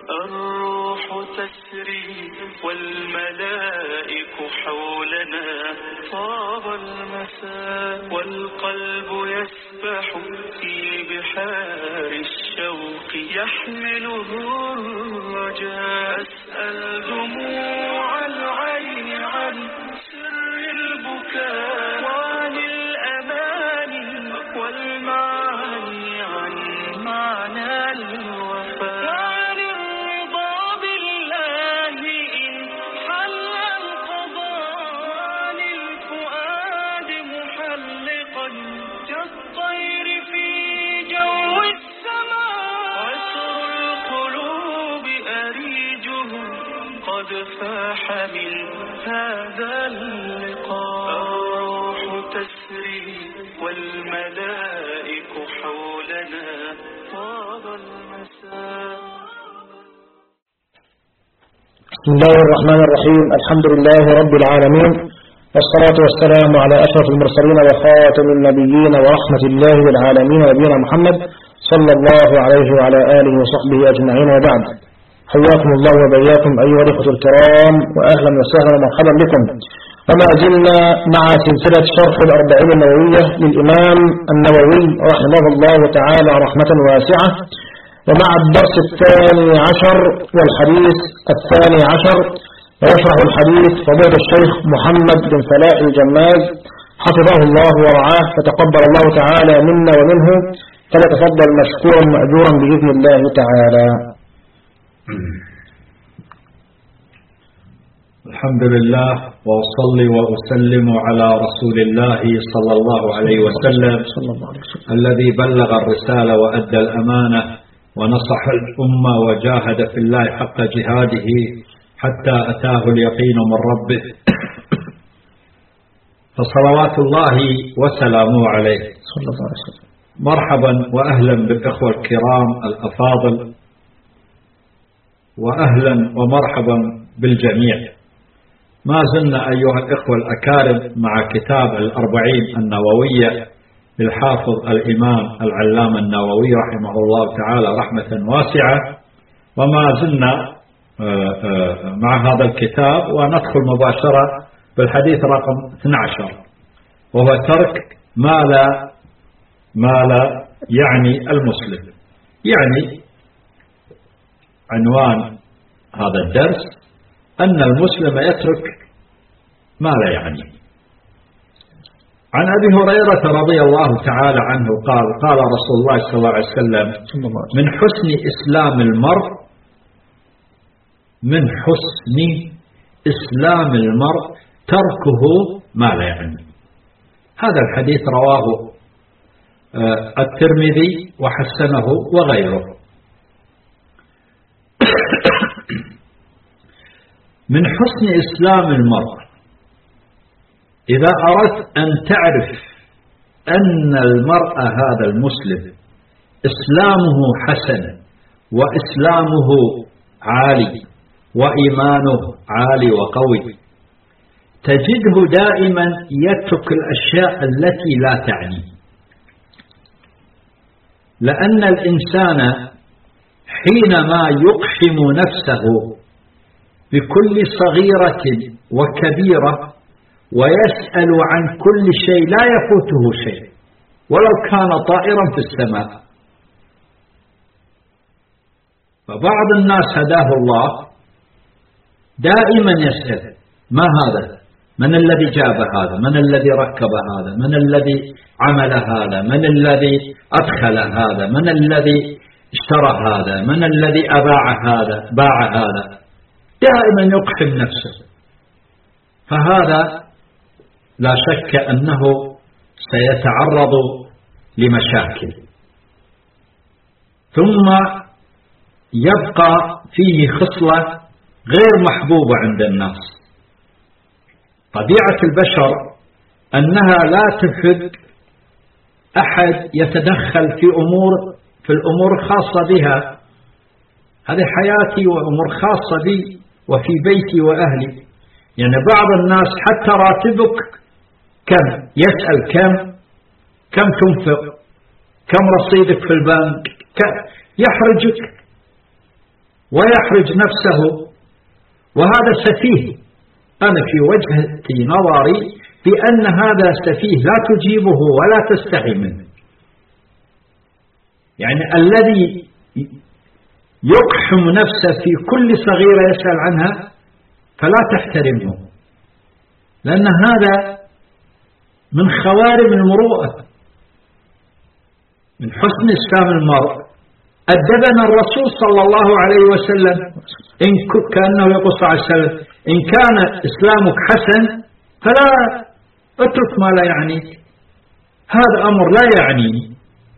الروح تسري والملائك حولنا، طاب المساء والقلب يسبح في بحار الشوق، يحمله الرجاء. أسأل دموع العين عن سر البكاء، وعن الأماني والمعاني، عن معنى الوفاء، وعن الرضا بالله إن حل القضاء، عن الفؤاد محلقا كالطير في جو السماء. عطر القلوب أريجه قد فاح من هذا اللقاء. الروح تسري والملائك حولنا، طاب المساء. بسم الله الرحمن الرحيم. الحمد لله رب العالمين، والصلاة والسلام على أشرف المرسلين وخاتم النبيين ورحمة الله للعالمين نبينا محمد صلى الله عليه وعلى آله وصحبه أجمعين، وبعد. حياكم الله وبياكم أيها الأخوة الكرام، وأهلا وسهلا ومرحبا بكم. وما زلنا مع سلسلة شرح الأربعين النووية للإمام النووي رحمه الله تعالى رحمة واسعة، ومع الدرس 12 والحديث 12، ويشرح الحديث فضيلة الشيخ محمد بن فلاح الجماز حفظه الله ورعاه، فتقبل الله تعالى منا ومنه، فليتفضل مشكورا مأجورا بإذن الله تعالى. الحمد لله، وأصلي وأسلم على رسول الله صلى الله عليه وسلم الذي بلغ الرسالة وأدى الأمانة ونصح الأمة وجاهد في الله حق جهاده حتى أتاه اليقين من ربه، فصلوات الله وسلامه عليه. مرحبا وأهلا بالإخوة الكرام الأفاضل، وأهلا ومرحبا بالجميع. ما زلنا أيها الإخوة الأكارم مع كتاب الأربعين النووية للحافظ الإمام العلامة النووي رحمه الله تعالى رحمة واسعة، وما زلنا مع هذا الكتاب، وندخل مباشرة بالحديث رقم 12، وهو ترك ما لا يعني المسلم. يعني عنوان هذا الدرس أن المسلم يترك ما لا يعني. عن أبي هريرة رضي الله تعالى عنه قال: قال رسول الله صلى الله عليه وسلم: من حسن إسلام المرء تركه ما لا يعني. هذا الحديث رواه الترمذي وحسنه وغيره. من حسن إسلام المرء، إذا أردت أن تعرف أن المرء هذا المسلم إسلامه حسن وإسلامه عالي وإيمانه عالي وقوي، تجده دائما يترك الأشياء التي لا تعني. لأن الإنسان حينما يقحم نفسه بكل صغيرة وكبيرة ويسأل عن كل شيء لا يفوته شيء ولو كان طائرا في السماء. فبعض الناس هداه الله دائما يسأل: ما هذا؟ من الذي جاب هذا؟ من الذي ركب هذا؟ من الذي عمل هذا؟ من الذي أدخل هذا؟ من الذي اشترى هذا؟ من الذي أباع هذا؟ باع هذا؟ دائما يقحم نفسه. فهذا لا شك أنه سيتعرض لمشاكل، ثم يبقى فيه خصلة غير محبوبة عند الناس. طبيعة البشر أنها لا تحب أحد يتدخل في الأمور الخاصة بها. هذه حياتي وأمور خاصة بي وفي بيتي وأهلي. يعني بعض الناس حتى راتبك كم يسأل، كم تنفق، كم رصيدك في البنك، يحرجك. ويحرج نفسه، وهذا سفيه. أنا في وجهة نظري بأن هذا سفيه لا تجيبه ولا تستحي منه. يعني الذي يقحم نفسه في كل صغيرة يسأل عنها فلا تحترمه، لأن هذا من خوارم المروءة، من حسن إسلام المرء. أدبنا الرسول صلى الله عليه وسلم كأنه يقول صلى الله عليه وسلم: إن كان إسلامك حسن فلا اترك ما لا يعنيك، هذا أمر لا يعنيني.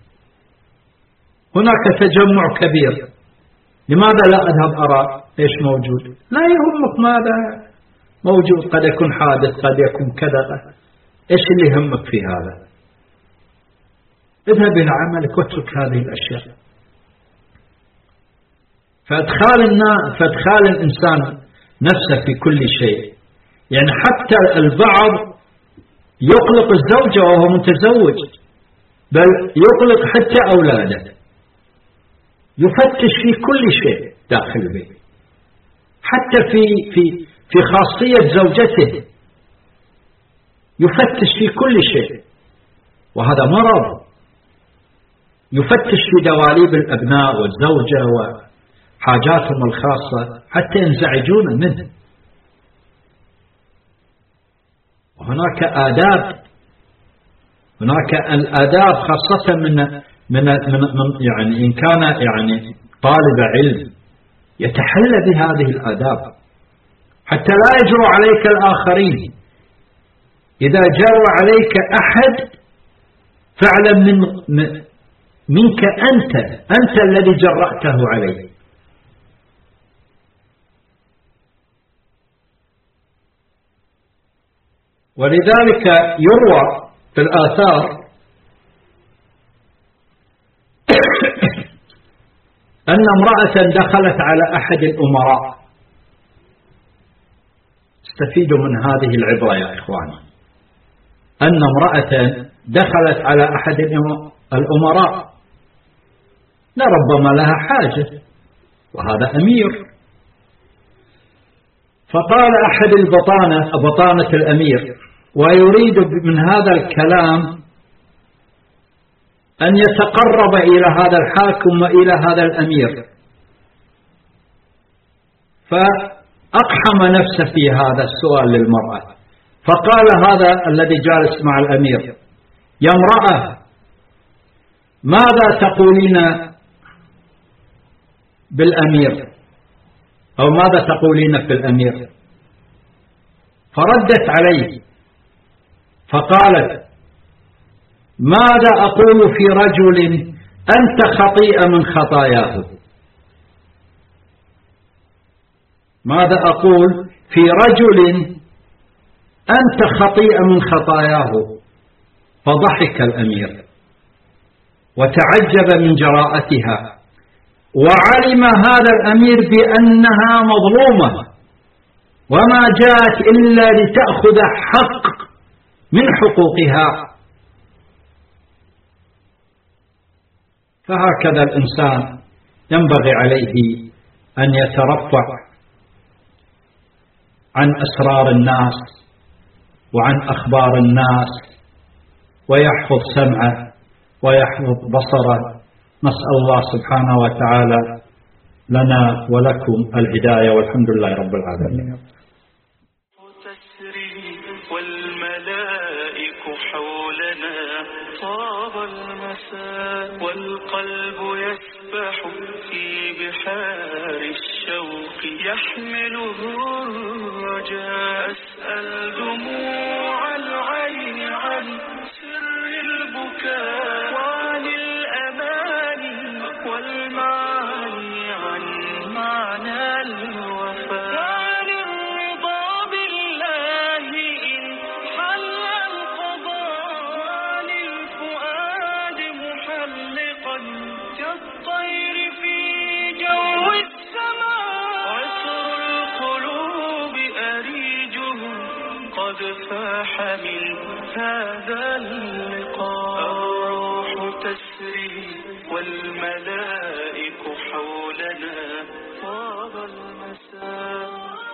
هناك تجمع كبير، لماذا لا أذهب أرى إيش موجود؟ لا يهمك ماذا موجود، قد يكون حادث، قد يكون كذا، إيش اللي يهمك في هذا؟ اذهب إلى عملك واترك هذه الأشياء. فادخال الإنسان نفسه في كل شيء، يعني حتى البعض يقلق الزوجة وهو متزوج، بل يقلق حتى أولاده، يفتش في كل شيء داخل البيت، حتى في خاصية زوجته يفتش في كل شيء، وهذا مرض. يفتش في دواليب الأبناء والزوجة وحاجاتهم الخاصة حتى ينزعجون منه. وهناك آداب، هناك الآداب خاصة من يعني إن كان يعني طالب علم يتحلى بهذه الآداب حتى لا يجرؤ عليك الآخرين. إذا جرى عليك أحد فاعلم منك أنت الذي جرأته عليه. ولذلك يروى في الآثار أن امرأة دخلت على أحد الأمراء. استفيدوا من هذه العبرة يا إخواني، أن امرأة دخلت على أحد الأمراء، لربما لها حاجة وهذا أمير، فقال أحد بطانة الأمير ويريد من هذا الكلام أن يتقرب إلى هذا الحاكم وإلى هذا الأمير، فأقحم نفسه في هذا السؤال للمرأة، فقال هذا الذي جالس مع الأمير: يا امرأة، ماذا تقولين بالأمير، أو ماذا تقولين في الأمير؟ فردت عليه فقالت: ماذا أقول في رجل أنت خطيئة من خطاياه؟ ماذا أقول في رجل أنت خطيئة من خطاياه؟ فضحك الأمير وتعجب من جراءتها، وعلم هذا الأمير بأنها مظلومة وما جاءت إلا لتأخذ حق من حقوقها. فهكذا الإنسان ينبغي عليه أن يترفع عن أسرار الناس وعن أخبار الناس، ويحفظ سمعه ويحفظ بصره. نسأل الله سبحانه وتعالى لنا ولكم الهداية، والحمد لله رب العالمين. تسري والملائك حولنا، طاب المساء والقلب يسبح في بحار الشوق، يحمله الرجاء. أسأل دموع العين عن سر البكاء، وعن الأماني والمعاني، عن معنى الوفاء، وعن الرضا بالله إن حل القضاء، عن الفؤاد محلقا كالطير في جو السماء. عطر القلوب أريجه قد فاح من هذا اللقاء. الروح تسري والملائك حولنا. طاب المساء